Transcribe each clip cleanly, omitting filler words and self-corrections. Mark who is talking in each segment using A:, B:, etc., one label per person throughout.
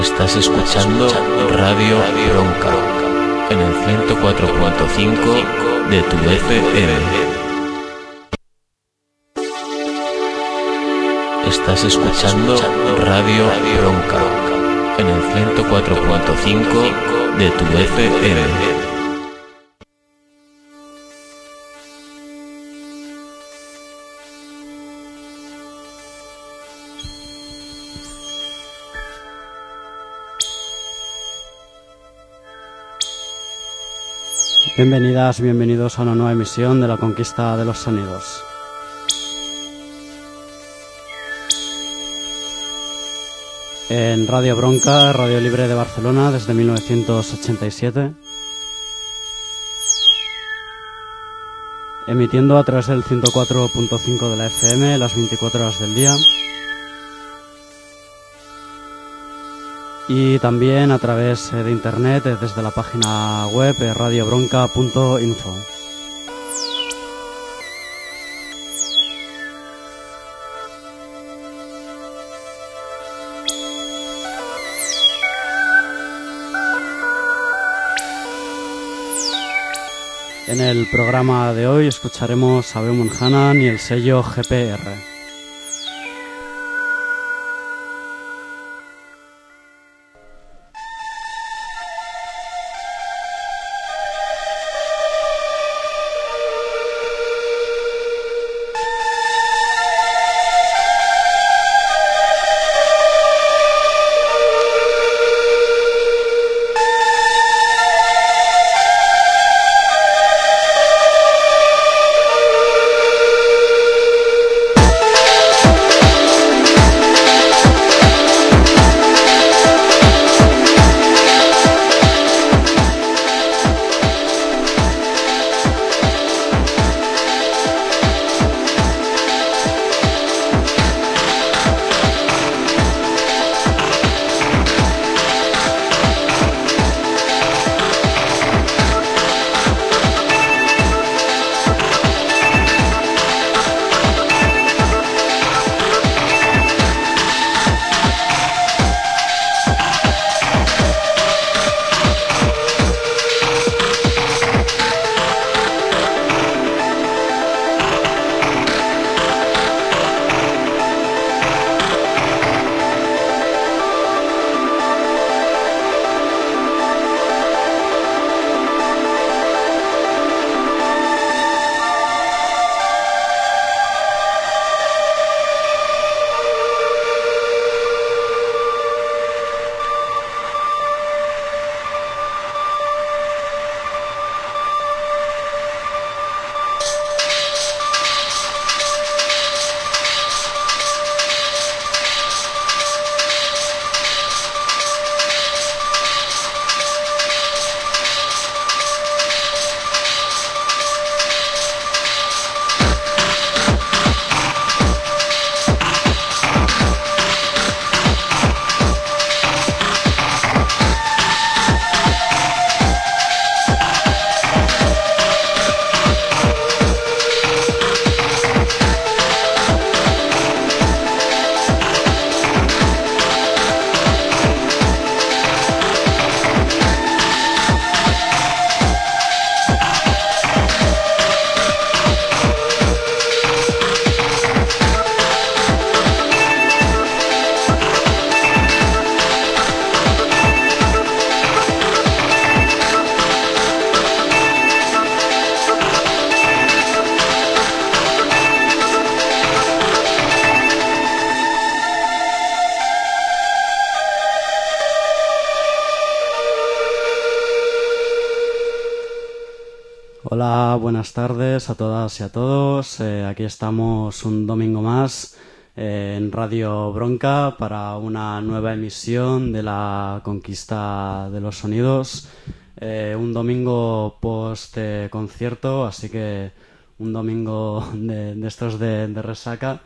A: Estás escuchando Radio Bronca en el 104.5 de tu FM. Estás escuchando Radio Bronca en el 104.5 de tu FM.
B: Bienvenidas, bienvenidos a una nueva emisión de La Conquista de los Sonidos. En Radio Bronca, Radio Libre de Barcelona, desde 1987. Emitiendo a través del 104.5 de la FM las 24 horas del día. Y también a través de internet desde la página web radiobronca.info. En el programa de hoy escucharemos a Beumund Hanan y el sello GPR. Hola, buenas tardes a todas y a todos. Aquí estamos un domingo más en Radio Bronca para una nueva emisión de La Conquista de los Sonidos. Un domingo post concierto, así que un domingo de estos de resaca.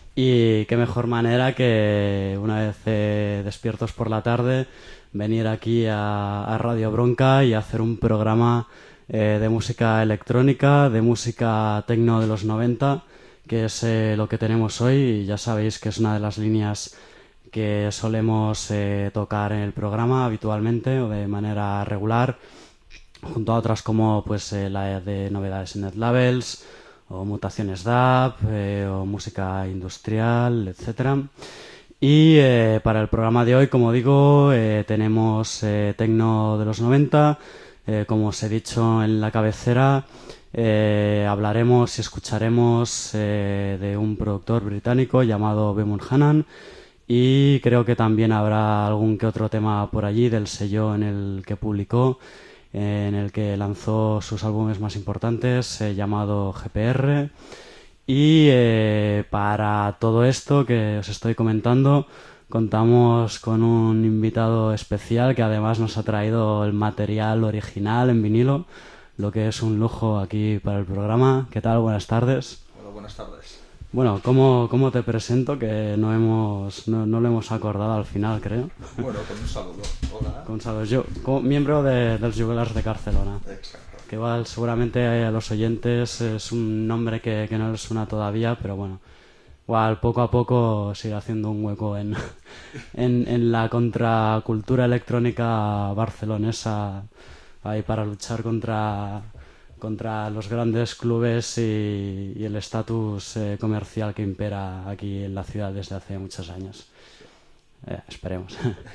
B: Y qué mejor manera que una vez despiertos por la tarde venir aquí a Radio Bronca y hacer un programa de música electrónica, de música techno de los 90, que es lo que tenemos hoy, y ya sabéis que es una de las líneas que solemos tocar en el programa habitualmente o de manera regular, junto a otras como pues la de novedades en NetLabels o mutaciones DAB o música industrial, etcétera. Y para el programa de hoy, como digo, tenemos tecno de los 90. Como os he dicho en la cabecera, hablaremos y escucharemos de un productor británico llamado Bemun Hanan, y creo que también habrá algún que otro tema por allí del sello en el que publicó, en el que lanzó sus álbumes más importantes, llamado GPR. Y para todo esto que os estoy comentando, contamos con un invitado especial que además nos ha traído el material original en vinilo, lo que es un lujo aquí para el programa. ¿Qué tal? Buenas tardes.
C: Bueno, buenas tardes.
B: Bueno, ¿cómo te presento? Que no lo hemos acordado al final, creo.
C: Bueno, con un saludo. Hola.
B: Con saludos. Yo, como miembro de los Jugglers de Barcelona.
C: Exacto.
B: Que igual seguramente a los oyentes es un nombre que no les suena todavía, pero bueno, igual poco a poco sigue haciendo un hueco en la contracultura electrónica barcelonesa, ahí para luchar contra los grandes clubes y el estatus comercial que impera aquí en la ciudad desde hace muchos años. Esperemos.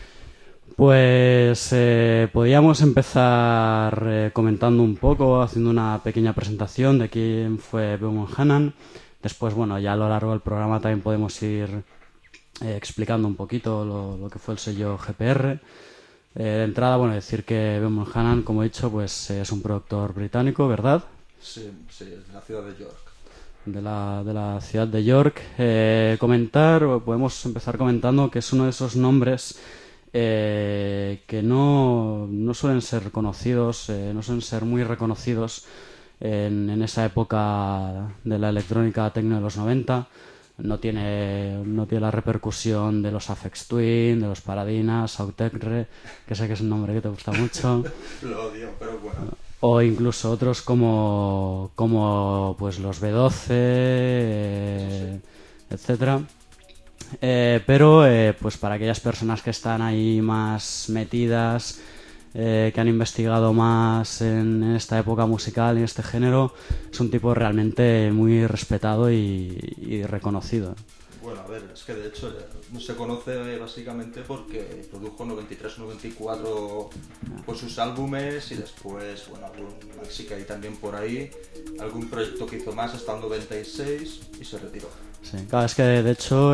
B: Pues podríamos empezar comentando un poco, haciendo una pequeña presentación de quién fue Bemun Hanan. Después, bueno, ya a lo largo del programa también podemos ir explicando un poquito lo que fue el sello GPR. De entrada, bueno, decir que Bemun Hanan, como he dicho, pues es un productor británico, ¿verdad?
C: Sí, es de la ciudad de York.
B: De la ciudad de York. Podemos empezar comentando que es uno de esos nombres que no suelen ser conocidos, no suelen ser muy reconocidos en esa época de la electrónica techno de los 90. No tiene la repercusión de los Aphex Twin, de los Paradinas, Autechre, que sé que es un nombre que te gusta mucho.
C: Lo odio, pero bueno.
B: O incluso otros como pues los B12, etcétera. Pero pues para aquellas personas que están ahí más metidas, que han investigado más en esta época musical y en este género, es un tipo realmente muy respetado y reconocido.
C: Bueno, a ver, es que de hecho no se conoce básicamente porque produjo 93-94 pues sus álbumes y después, bueno, algún maxi que hay también por ahí, algún proyecto que hizo más hasta el 96 y se retiró.
B: Sí, claro, es que de hecho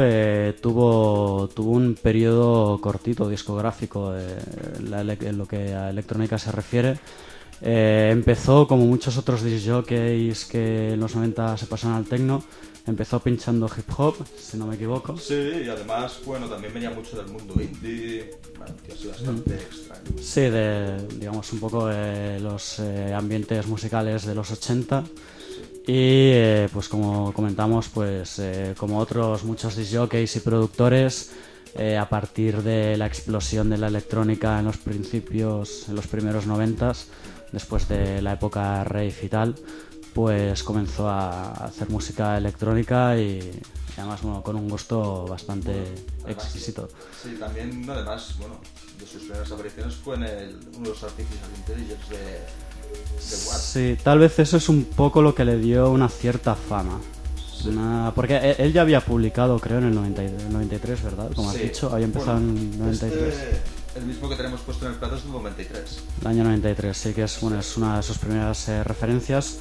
B: tuvo un periodo cortito discográfico en lo que a electrónica se refiere. Empezó como muchos otros disc jockeys que en los 90 se pasaron al techno. Empezó pinchando hip hop, si no me equivoco.
C: Sí, y además, bueno, también venía mucho del mundo indie, bueno, que es bastante extraño.
B: Sí, digamos un poco los ambientes musicales de los 80. Y pues como comentamos, pues como otros muchos disc jockeys y productores, a partir de la explosión de la electrónica en los primeros 90s, después de la época rave y tal, pues comenzó a hacer música electrónica y además, bueno, con un gusto bastante exquisito.
C: Sí, también además, bueno, de sus primeras apariciones fue en uno de los Artificial Intelligence de Watt.
B: Sí, tal vez eso es un poco lo que le dio una cierta fama. Sí. Porque él ya había publicado, creo, en el 93, ¿verdad? Como has dicho, había empezado en el 93.
C: El mismo que tenemos puesto en el plato es del 93.
B: El año 93, sí, que es una de sus primeras referencias.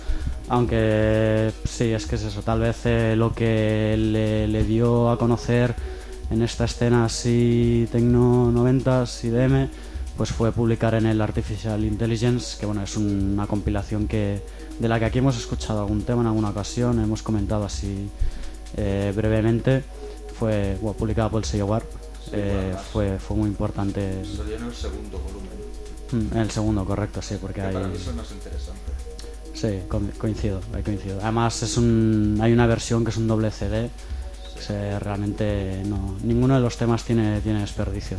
B: Aunque sí, es que es eso, tal vez lo que le dio a conocer en esta escena así techno 90s, IDM, pues fue publicar en el Artificial Intelligence, que bueno, es una compilación de la que aquí hemos escuchado algún tema en alguna ocasión, hemos comentado así brevemente. Fue publicada por el sello Warp. Fue muy importante.
C: Salió en el segundo volumen.
B: En el segundo, correcto, sí, porque
C: para mí es el más interesante.
B: Sí, coincido. Además hay una versión que es un doble CD. Sí. Realmente ninguno de los temas tiene desperdicio.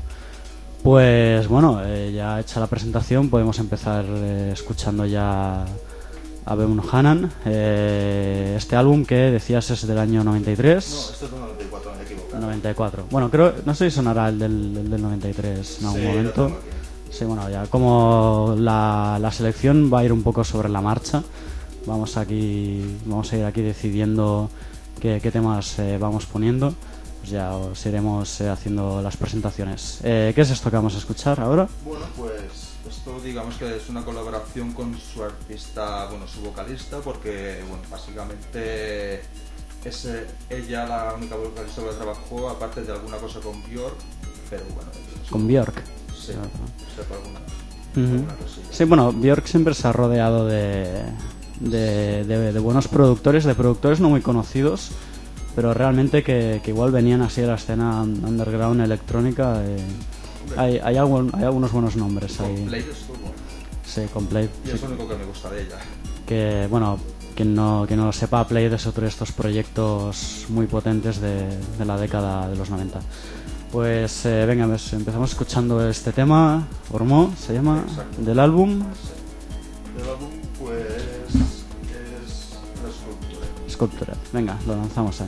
B: Pues bueno, ya hecha la presentación, podemos empezar escuchando ya a Bemun Hanan. Este álbum que decías es del año 93.
C: No, este es del 94, me equivoco.
B: 94. Bueno, creo, no sé si sonará el del 93 en algún momento. Sí, bueno, ya como la selección va a ir un poco sobre la marcha, vamos a ir aquí decidiendo qué temas vamos poniendo. Pues ya os iremos haciendo las presentaciones. ¿Qué es esto que vamos a escuchar ahora?
C: Bueno, pues esto digamos que es una colaboración con su artista, bueno, su vocalista, porque bueno, básicamente es ella la única vocalista que trabajó, aparte de alguna cosa con Björk, pero bueno.
B: ¿Con Björk?
C: Sí, sepa alguna cosilla.
B: Sí, bueno, Björk siempre se ha rodeado de buenos productores, de productores no muy conocidos, pero realmente que igual venían así de la escena underground electrónica. Hay algunos buenos nombres ahí.
C: Complete estuvo.
B: Sí, Complete.
C: Y es lo único que me gusta de ella.
B: Que bueno, quien no lo sepa, Play es otro de estos proyectos muy potentes de la década de los 90. Pues venga, empezamos escuchando este tema, Ormó, se llama.
C: Exacto.
B: Del álbum.
C: Del álbum, pues es La Escultura.
B: Sculpture. Venga, lo lanzamos ahí.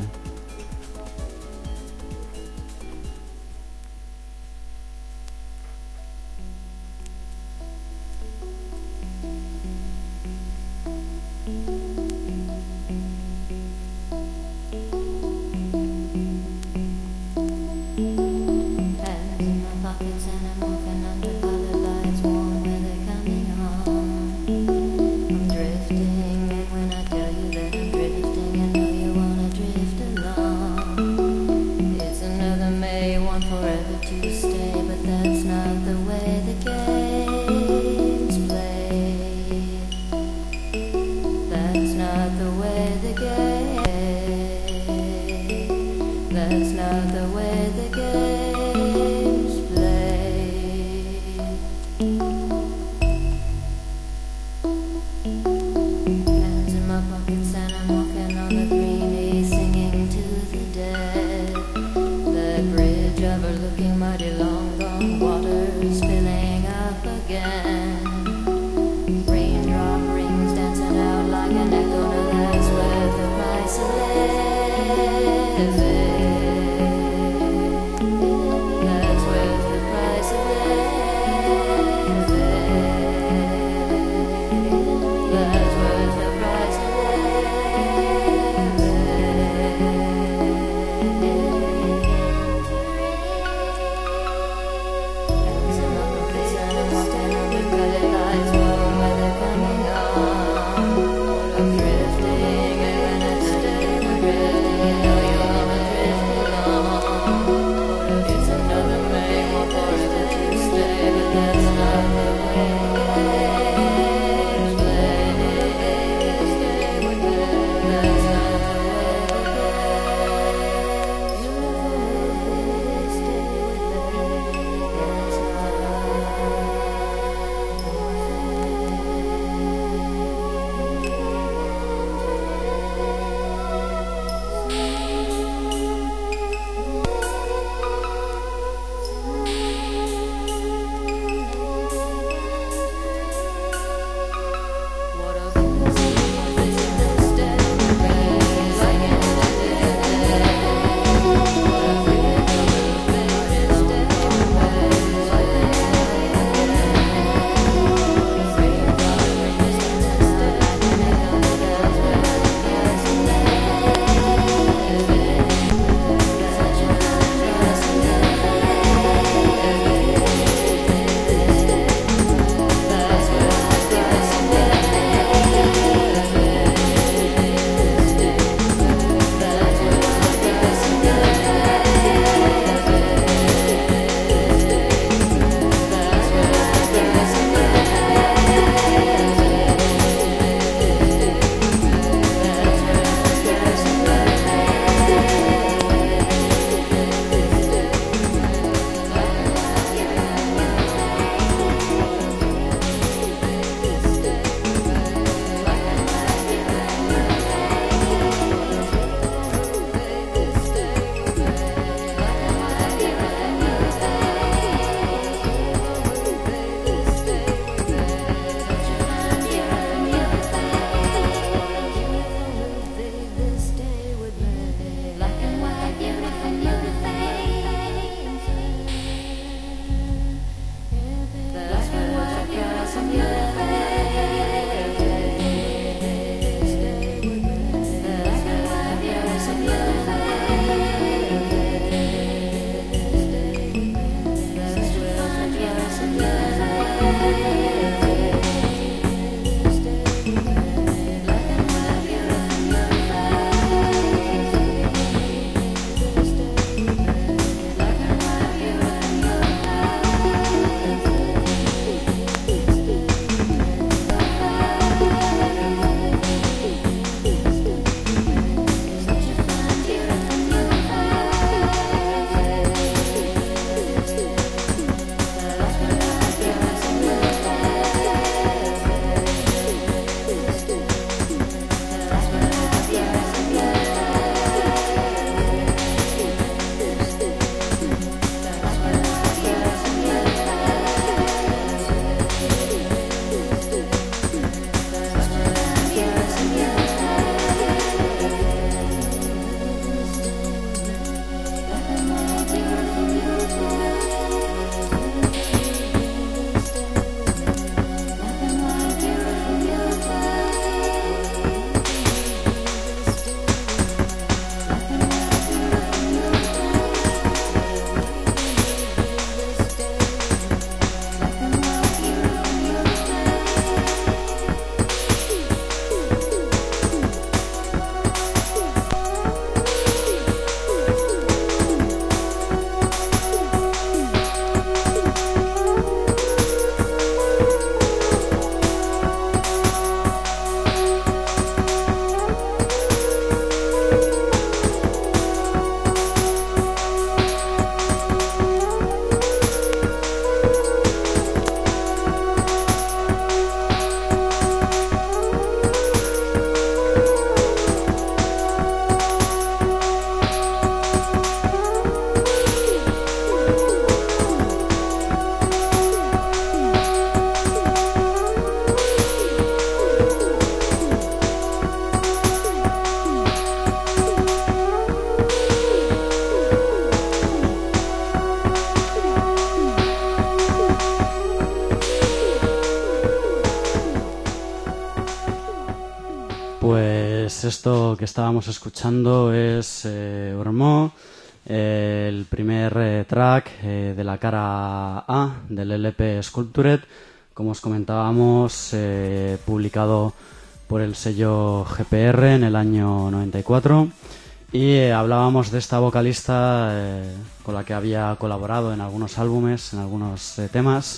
B: Pues esto que estábamos escuchando es Ormeaux, el primer track de la cara A del LP Sculptured, como os comentábamos, publicado por el sello GPR en el año 94. Y hablábamos de esta vocalista con la que había colaborado en algunos álbumes, en algunos temas,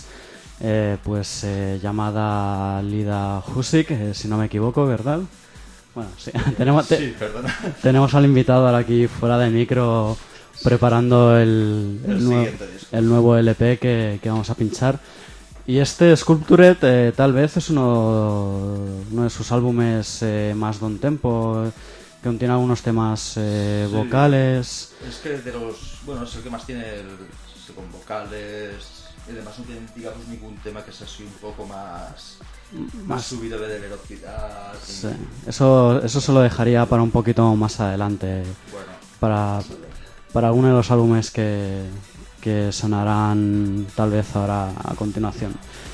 B: llamada Lida Husic, si no me equivoco, ¿verdad? Bueno, sí, tenemos al invitado ahora aquí fuera de micro preparando el nuevo LP que vamos a pinchar. Y este Sculptured tal vez es uno de sus álbumes más down tempo, que contiene algunos temas vocales.
C: Es que de los... Bueno, es el que más tiene con vocales y demás. No tiene, digamos, ningún tema que sea así un poco más subido de velocidad.
B: Sí. Eso se lo dejaría para un poquito más adelante.
C: Bueno,
B: para alguno de los álbumes que sonarán tal vez ahora a continuación.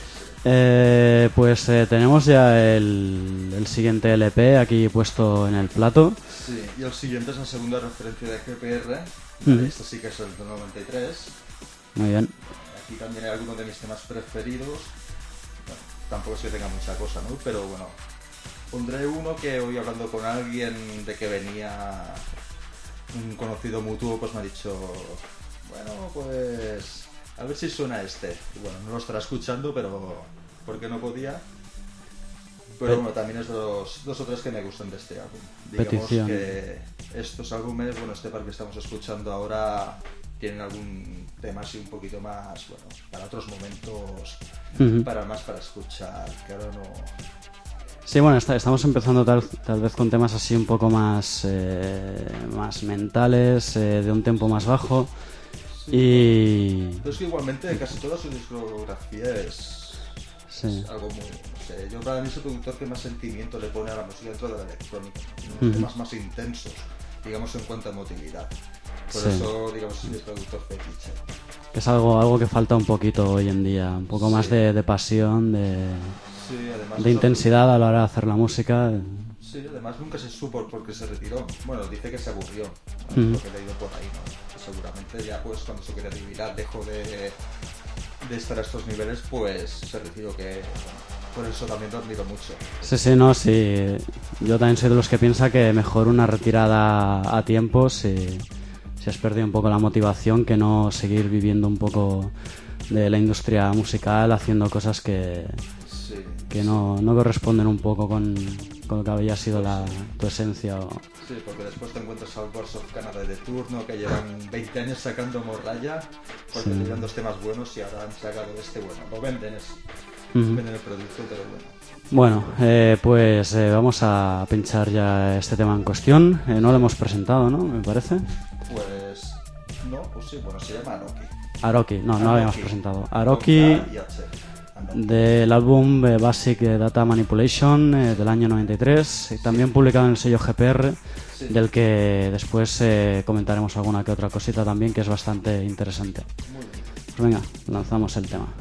B: Tenemos ya el siguiente LP aquí puesto en el plato.
C: Sí, y el siguiente es la segunda referencia de GPR. Este sí que es el de 93.
B: Muy bien.
C: Aquí también hay algunos de mis temas preferidos. Bueno, tampoco es que tenga mucha cosa, ¿no? Pero bueno, pondré uno que hoy hablando con alguien de que venía un conocido mutuo, pues me ha dicho, bueno, pues a ver si suena este. Y bueno, no lo estará escuchando, pero porque no podía. Pero bueno, también es dos o tres que me gustan de este álbum. Digamos
B: Petición.
C: Que estos álbumes, bueno, este par que estamos escuchando ahora, tienen algún tema así un poquito más, bueno, para otros momentos, para escuchar, que ahora no...
B: Sí, bueno, estamos empezando tal vez con temas así un poco más mentales, de un tempo más bajo.
C: Sí,
B: y...
C: Pero es que igualmente casi toda su discografía es algo muy... No sé, yo para mí es el productor que más sentimiento le pone a la música dentro de la electrónica. Unos temas más intensos, digamos, en cuanto a emotividad. Por eso, digamos, es mi productor fetiche.
B: Es algo que falta un poquito hoy en día, un poco más de pasión,
C: además,
B: de intensidad a la hora de hacer la música.
C: Sí, además nunca se supo por qué se retiró. Bueno, dice que se aburrió, ¿no? Lo que he leído por ahí, ¿no? Que seguramente ya pues cuando su creatividad dejó de estar a estos niveles, pues se retiró, que por eso también lo admiro mucho.
B: Sí. Yo también soy de los que piensa que mejor una retirada a tiempo si has perdido un poco la motivación, que no seguir viviendo un poco de la industria musical haciendo cosas que no corresponden un poco con lo que había sido tu esencia.
C: Sí, porque después te encuentras al Boss of Canada de turno, que llevan 20 años sacando morralla, porque tenían dos temas buenos y ahora han sacado este bueno. Lo venden, venden el producto, pero bueno.
B: Bueno, vamos a pinchar ya este tema en cuestión. No lo hemos presentado, ¿no? Me parece.
C: Pues no, pues sí, bueno, se llama
B: Aroki, no lo habíamos presentado. Aroki, del álbum Basic Data Manipulation del año 93, también publicado en el sello GPR, del que después comentaremos alguna que otra cosita también, que es bastante interesante. Pues venga, lanzamos el tema.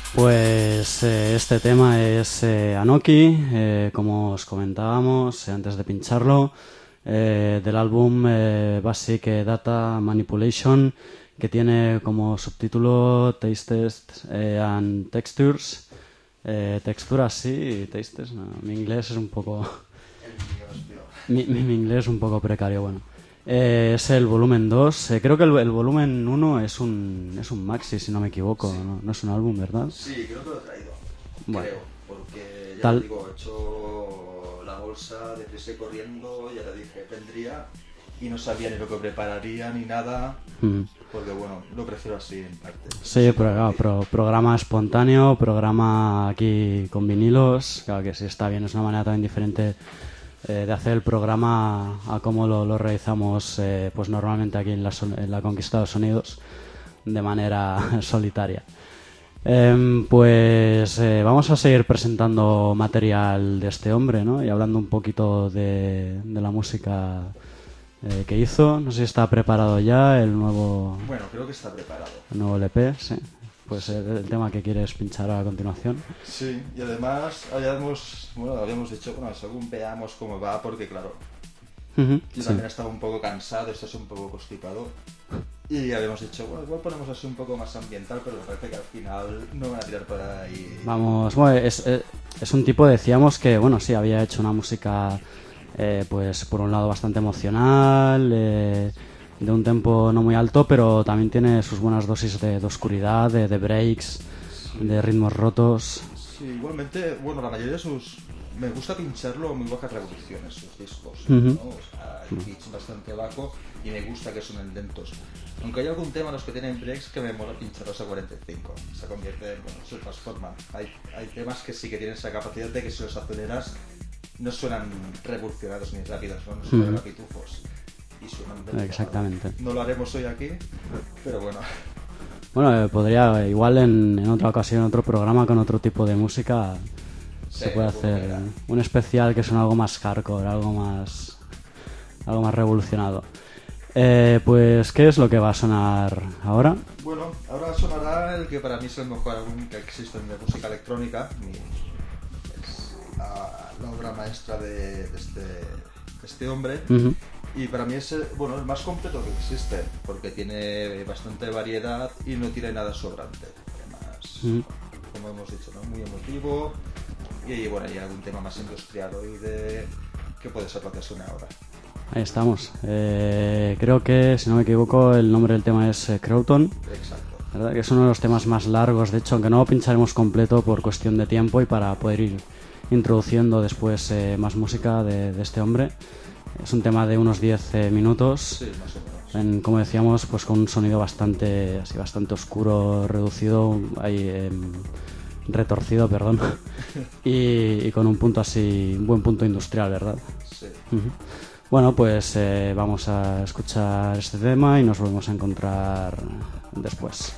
B: Pues este tema es Anoki, como os comentábamos antes de pincharlo, del álbum Basic Data Manipulation, que tiene como subtítulo Tastes and Textures. Texturas sí, tastes no. Mi inglés es un poco... mi inglés es un poco precario, bueno. Es el volumen 2. Creo que el volumen 1 es un maxi, si no me equivoco. Sí. No es un álbum, ¿verdad?
C: Sí, creo que lo he traído.
B: Bueno.
C: Creo, porque ya te digo, he hecho la bolsa de prisa y corriendo, ya te dije, vendría y no sabía ni lo que prepararía ni nada, porque bueno, lo prefiero así en parte.
B: Sí, pero claro, programa espontáneo, programa aquí con vinilos, claro que sí está bien, es una manera también diferente de hacer el programa a cómo lo realizamos pues normalmente aquí en la Conquista de los Sonidos de manera solitaria. Pues vamos a seguir presentando material de este hombre, ¿no? Y hablando un poquito de la música que hizo. No sé si está preparado ya el nuevo...
C: Bueno, creo que está preparado.
B: El nuevo LP, sí. Pues el tema que quieres pinchar a continuación.
C: Sí, y además habíamos dicho, bueno, según veamos cómo va, porque claro, yo también estaba un poco cansado, estás un poco constipado, y habíamos dicho, bueno, igual ponemos así un poco más ambiental, pero me parece que al final no van a tirar por ahí.
B: Vamos, bueno, es un tipo, decíamos que, bueno, sí, había hecho una música, pues por un lado bastante emocional, de un tempo no muy alto, pero también tiene sus buenas dosis de oscuridad, de breaks, de ritmos rotos.
C: Sí, igualmente, bueno, la mayoría de sus... Me gusta pincharlo muy bajas revoluciones, sus discos, ¿no? O sea, el pitch bastante bajo y me gusta que suenen lentos. Aunque hay algún tema en los que tienen breaks que me mola pincharlos a 45. Se convierte en, bueno, se transforman. Hay temas que sí que tienen esa capacidad de que si los aceleras no suenan revolucionados ni rápidos, no suenan a pitufos. Y suenan lentos.
B: Exactamente.
C: No lo haremos hoy aquí, pero bueno.
B: Bueno, podría, igual en otra ocasión, en otro programa con otro tipo de música, sí, se puede hacer un especial que suene algo más hardcore, algo más revolucionado. Pues, ¿qué es lo que va a sonar ahora?
C: Bueno, ahora sonará el que para mí es el mejor álbum que existe de música electrónica. Es la obra maestra de este hombre. Y para mí es el más completo que existe, porque tiene bastante variedad y no tiene nada sobrante. Además, como hemos dicho, ¿no? Muy emotivo. Y bueno, hay algún tema más industrial hoy que puede ser lo que suene ahora.
B: Ahí estamos. Creo que, si no me equivoco, el nombre del tema es Croton.
C: Exacto.
B: ¿Verdad? Que es uno de los temas más largos, de hecho, aunque no lo pincharemos completo por cuestión de tiempo y para poder ir introduciendo después más música de este hombre. Es un tema de unos 10 minutos.
C: Sí, más o menos.
B: Como decíamos, pues con un sonido bastante oscuro, reducido, retorcido, perdón. y con un punto así, un buen punto industrial, ¿verdad?
C: Sí.
B: Bueno, pues vamos a escuchar este tema y nos volvemos a encontrar después.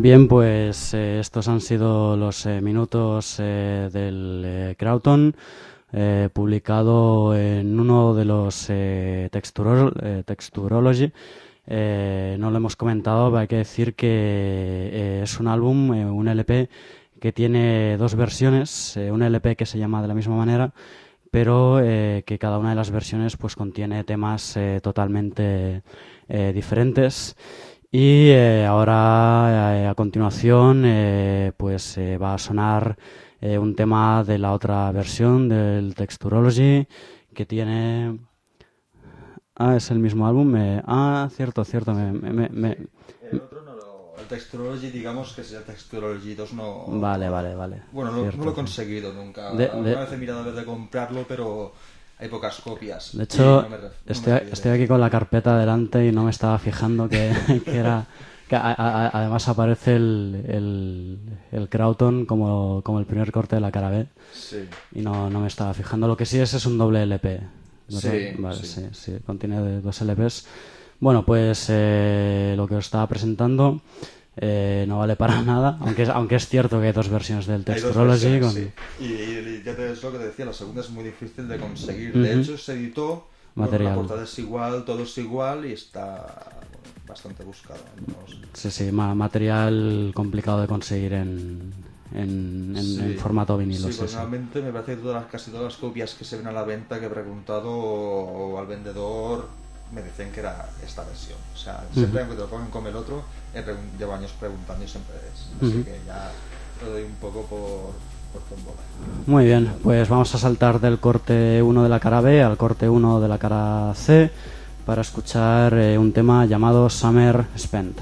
B: Bien, pues estos han sido los minutos del Krauton, publicado en uno de los Texturology. No lo hemos comentado, pero hay que decir que es un álbum, un LP, que tiene dos versiones, un LP que se llama de la misma manera, pero que cada una de las versiones pues contiene temas totalmente diferentes. Y ahora a continuación pues va a sonar un tema de la otra versión del Texturology que tiene... es el mismo álbum. Cierto.
C: El otro no lo... El Texturology, digamos que es el Texturology 2, no...
B: Vale.
C: Bueno, no lo he conseguido nunca. Una vez he mirado a ver de comprarlo, pero hay pocas copias.
B: De hecho, estoy aquí con la carpeta delante y no me estaba fijando que era... Que además aparece el Krauton como el primer corte de la cara B.
C: Sí.
B: Y no me estaba fijando. Lo que sí es un doble LP.
C: Sí,
B: vale, sí, contiene dos LPs. Bueno, pues lo que os estaba presentando no vale para nada, aunque es cierto que hay dos versiones del Texturology.
C: Sí. Y ya es lo que te decía, la segunda es muy difícil de conseguir. De hecho, se editó,
B: material.
C: La portada es igual, todo es igual y está bastante buscado.
B: Sí, material complicado de conseguir en formato vinilo.
C: Sí, pues normalmente me parece que casi todas las copias que se ven a la venta que he preguntado al vendedor me decían que era esta versión. O sea, siempre que te lo pongan como el otro, llevo años preguntando y siempre es. Así que ya lo doy un poco por tombola.
B: Muy bien, pues vamos a saltar del corte 1 de la cara B al corte 1 de la cara C para escuchar un tema llamado Summer Spent.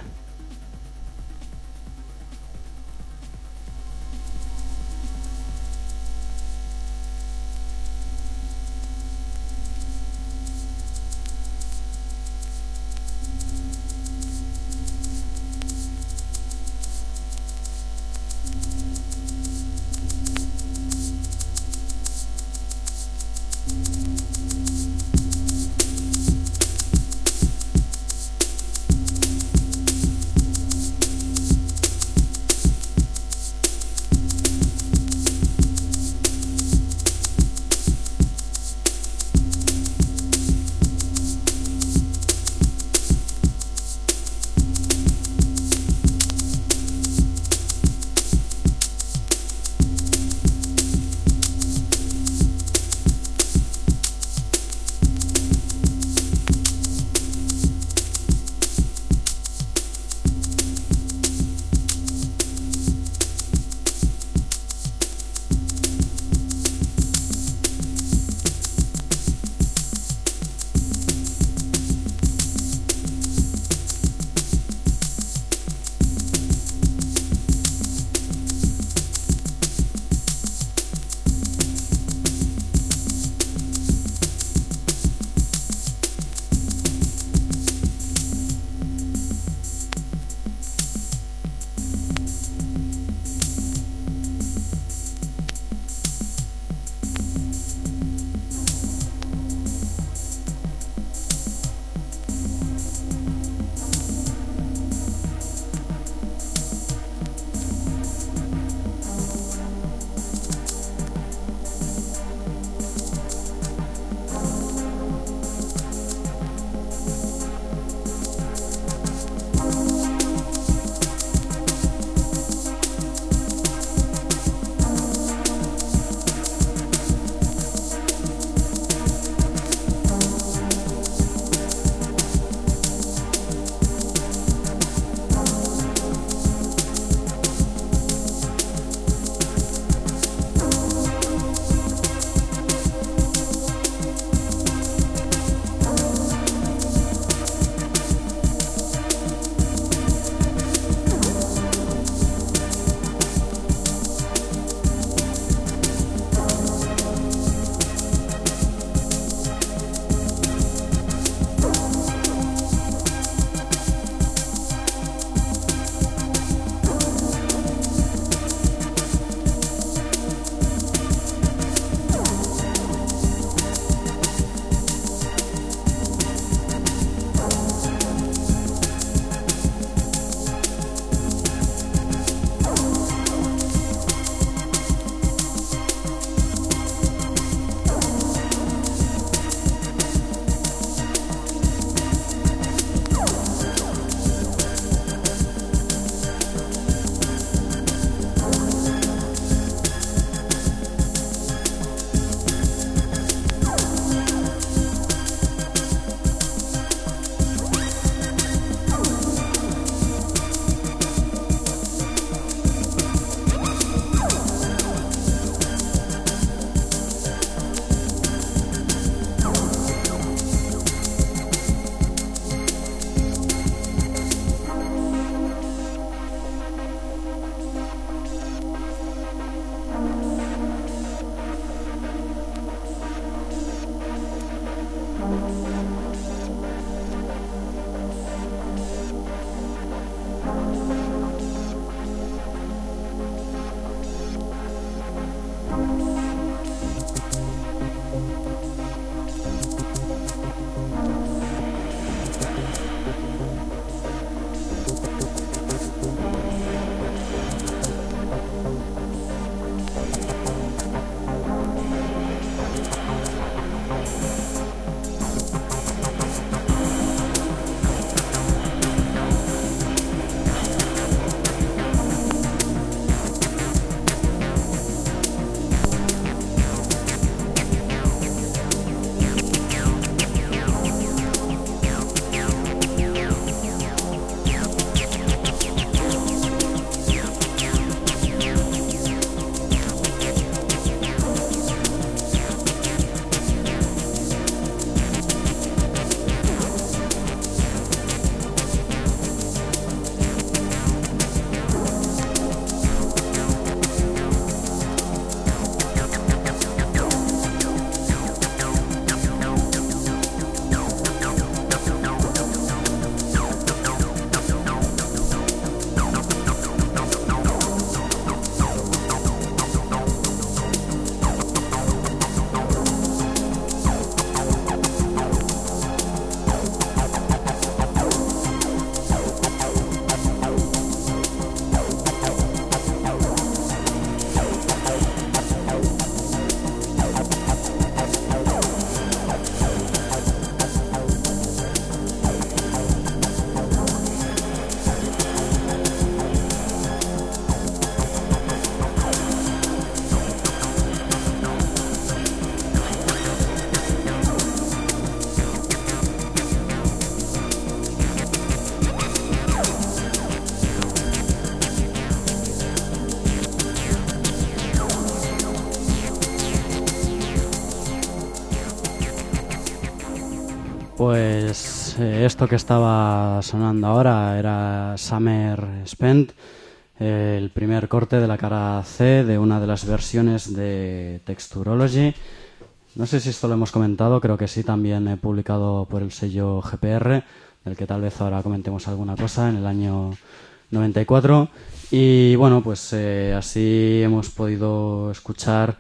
B: Pues esto que estaba sonando ahora era Summer Spent, el primer corte de la cara C de una de las versiones de Texturology. No sé si esto lo hemos comentado, creo que sí, también publicado por el sello GPR, del que tal vez ahora comentemos alguna cosa, en el año 94. Y bueno, pues así hemos podido escuchar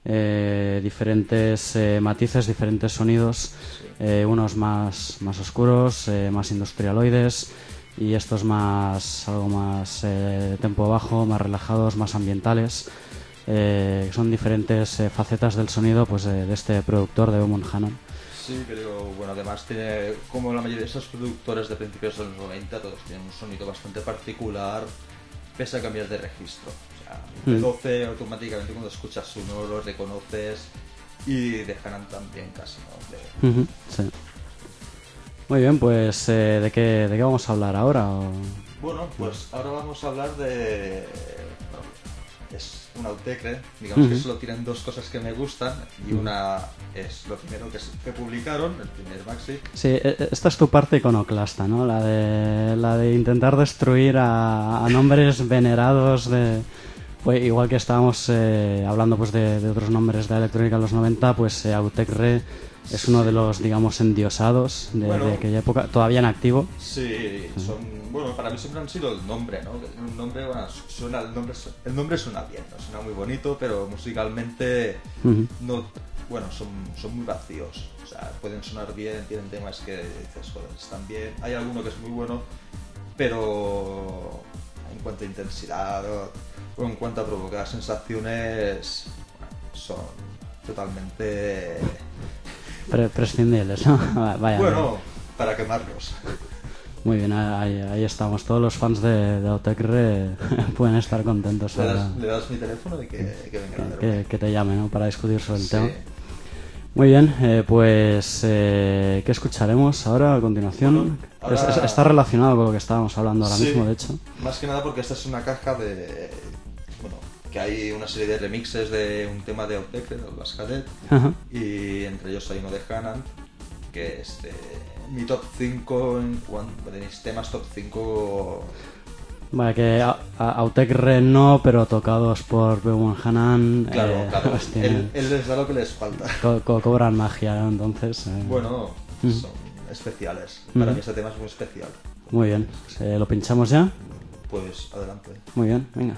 B: diferentes matices, diferentes sonidos, unos más oscuros, más industrialoides, y estos algo más tempo bajo, más relajados, más ambientales. Son diferentes facetas del sonido, pues de este productor, de Eamon Hannon.
C: Sí, pero bueno, además tiene, como la mayoría de esos productores de principios de los 90, todos tienen un sonido bastante particular, pese a cambiar de registro. O sea, de 12 automáticamente cuando escuchas uno lo reconoces, y de Hannon también casi, ¿no?
B: Sí. Muy bien, pues ¿de qué vamos a hablar ahora?
C: Bueno, pues ahora vamos a hablar de... es un Autechre, digamos que solo tienen dos cosas que me gustan, y una es lo primero que publicaron, el primer maxi.
B: Sí, esta es tu parte iconoclasta, ¿no? La de intentar destruir a nombres venerados de... Pues igual que estábamos hablando pues de otros nombres de la electrónica en los 90, pues Autechre es uno de los, digamos, endiosados de aquella época, todavía en activo.
C: Sí, bueno, para mí siempre han sido el nombre, ¿no? Un nombre, bueno, el nombre suena bien, ¿no? Suena muy bonito, pero musicalmente no, bueno, son muy vacíos. O sea, pueden sonar bien, tienen temas que dices, joder, están bien. Hay alguno que es muy bueno, pero en cuanto a intensidad o en cuanto a provocar sensaciones, son totalmente...
B: prescindibles, ¿no? Vaya,
C: bueno, para quemarlos.
B: Muy bien, ahí estamos. Todos los fans de Autechre pueden estar contentos.
C: ¿Le das mi teléfono y que venga a verme?
B: Que te llame, ¿no? Para discutir sobre el tema. Muy bien, pues ¿qué escucharemos ahora a continuación?
C: Ahora...
B: Está relacionado con lo que estábamos hablando ahora mismo, de hecho.
C: Más que nada porque esta es una caja de... Bueno, que hay una serie de remixes de un tema de Autechre, de Las Cadet, y entre ellos hay uno de Hannon, que es mi top 5 de mis temas top 5.
B: Vale, que Autechre no, pero tocados por Eamon Hannon.
C: Claro. Él les da lo que les falta.
B: Cobran magia, ¿no? Entonces.
C: Bueno, son especiales. Para mí este tema es muy especial.
B: Muy bien, ¿lo pinchamos ya?
C: Pues adelante.
B: Muy bien, venga.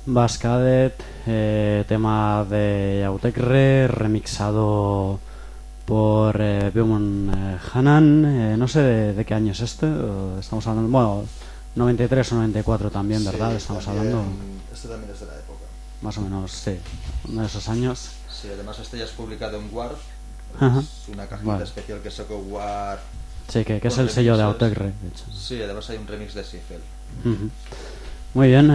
B: Bass Cadet, tema de Autechre, remixado por Beaumont Hanan. No sé de qué año es este. Estamos hablando, bueno, 93 o 94 también, ¿verdad?
C: Sí,
B: Estamos
C: también,
B: hablando.
C: este también es de la época.
B: Más o menos, sí. Uno de esos años.
C: Sí, además este ya es publicado en Warp.
B: Ajá.
C: Es una cajita
B: Vale.
C: especial que sacó Warp.
B: Sí, que es
C: con
B: el sello de
C: remixes.
B: Autechre, de hecho.
C: Sí, además hay un remix de Siegel.
B: Ujú. Muy bien,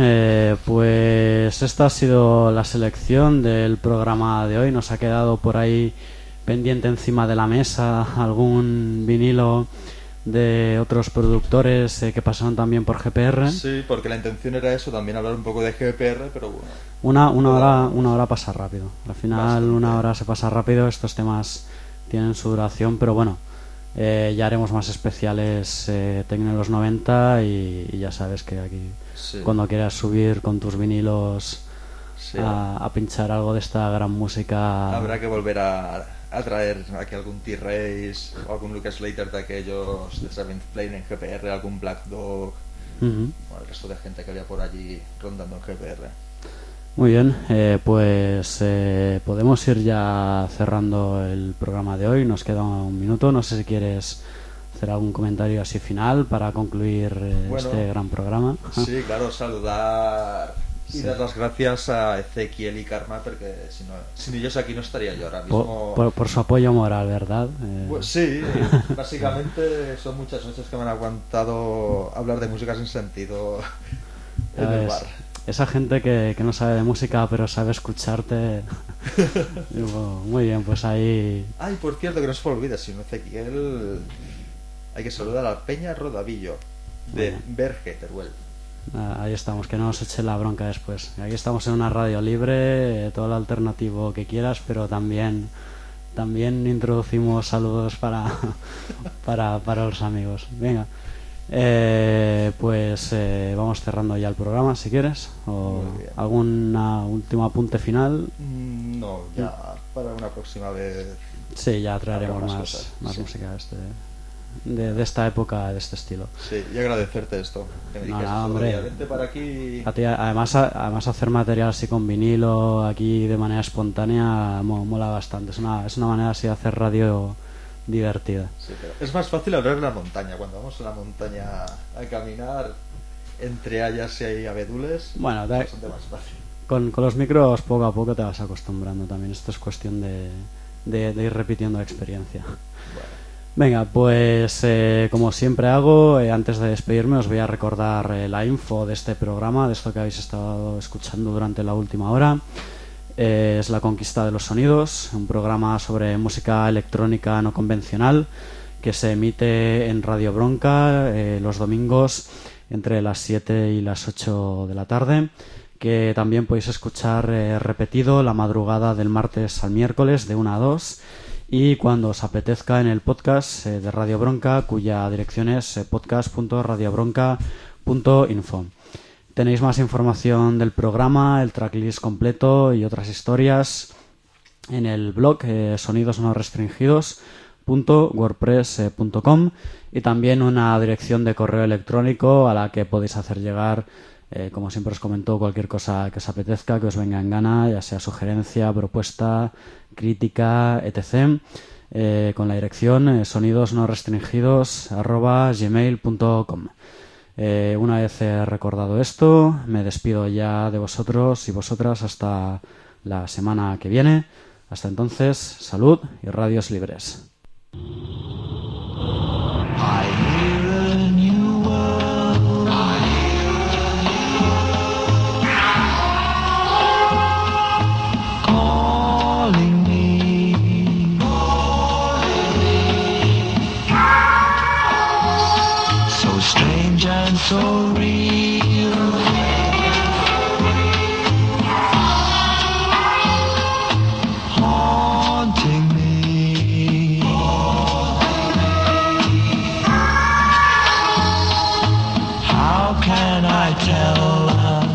B: pues esta ha sido la selección del programa de hoy. Nos ha quedado por ahí pendiente encima de la mesa algún vinilo de otros productores que pasaron también por GPR.
C: Sí, porque la intención era eso, también hablar un poco de GPR, pero bueno.
B: Una hora pasa rápido. Al final
C: Bastante.
B: una hora se pasa rápido. Estos temas tienen su duración, pero bueno, ya haremos más especiales Tecno de los 90 y ya sabes que aquí
C: Sí.
B: cuando quieras subir con tus vinilos
C: Sí.
B: a pinchar algo de esta gran música.
C: Habrá que volver a traer aquí algún T-Race o algún Lucas Slater de aquellos de Seventh Plane en GPR, algún Black Dog,
B: Ujú.
C: o el resto de gente que había por allí rondando en GPR.
B: Muy bien, pues podemos ir ya cerrando el programa de hoy. Nos queda un minuto. No sé si quieres hacer algún comentario así final para concluir
C: Bueno,
B: este gran programa.
C: Sí, claro, saludar y
B: Sí.
C: dar las gracias a Ezequiel y Karma, porque sin ellos aquí no estaría yo ahora mismo.
B: Por su apoyo moral, ¿verdad?
C: Pues sí, básicamente son muchas noches que me han aguantado hablar de música sin sentido en
B: Ya
C: el
B: ves,
C: bar.
B: esa gente que no sabe de música pero sabe escucharte. Digo, muy bien, pues ahí.
C: Ay, por cierto, que no se me olvide, si no Ezequiel, hay que saludar a Peña Rodavillo de
B: Bueno.
C: Berge, Teruel.
B: Ahí estamos, que no nos eche la bronca después. Aquí estamos en una radio libre, todo lo alternativo que quieras, pero también introducimos saludos para los amigos. Venga, pues vamos cerrando ya el programa, si quieres. O
C: Muy bien.
B: algún último apunte final.
C: No, ya para una próxima vez.
B: Sí, ya traeremos
C: Habrá más
B: más
C: cosas, sí.
B: música de esta época, de este estilo.
C: Sí, y agradecerte esto. Que me
B: No,
C: dijeras,
B: nada,
C: otro
B: hombre.
C: día, vente para aquí.
B: A ti, además hacer material así con vinilo aquí de manera espontánea mola bastante. Es una manera así de hacer radio divertida.
C: Sí, pero es más fácil hablar en la montaña. Cuando vamos a la montaña a caminar entre hayas y abedules,
B: Bueno,
C: es bastante más fácil.
B: con los micros poco a poco te vas acostumbrando también. Esto es cuestión de ir repitiendo experiencia.
C: Bueno,
B: Venga, pues como siempre hago, antes de despedirme os voy a recordar la info de este programa, de esto que habéis estado escuchando durante la última hora. Es La Conquista de los Sonidos, un programa sobre música electrónica no convencional que se emite en Radio Bronca los domingos entre las 7 y las 8 de la tarde, que también podéis escuchar repetido la madrugada del martes al miércoles de 1 a 2 y cuando os apetezca en el podcast de Radio Bronca, cuya dirección es podcast.radiobronca.info. Tenéis más información del programa, el tracklist completo y otras historias en el blog sonidosnorestringidos.wordpress.com y también una dirección de correo electrónico a la que podéis hacer llegar, como siempre os comento, cualquier cosa que os apetezca, que os venga en gana, ya sea sugerencia, propuesta, crítica, etc. Con la dirección sonidosnorestringidos@gmail.com. Una vez recordado esto, me despido ya de vosotros y vosotras hasta la semana que viene. Hasta entonces, salud y radios libres.
D: I hear a new world. Calling me. So strange and so real. Haunting me. How can I tell her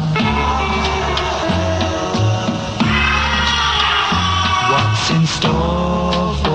D: what's in store for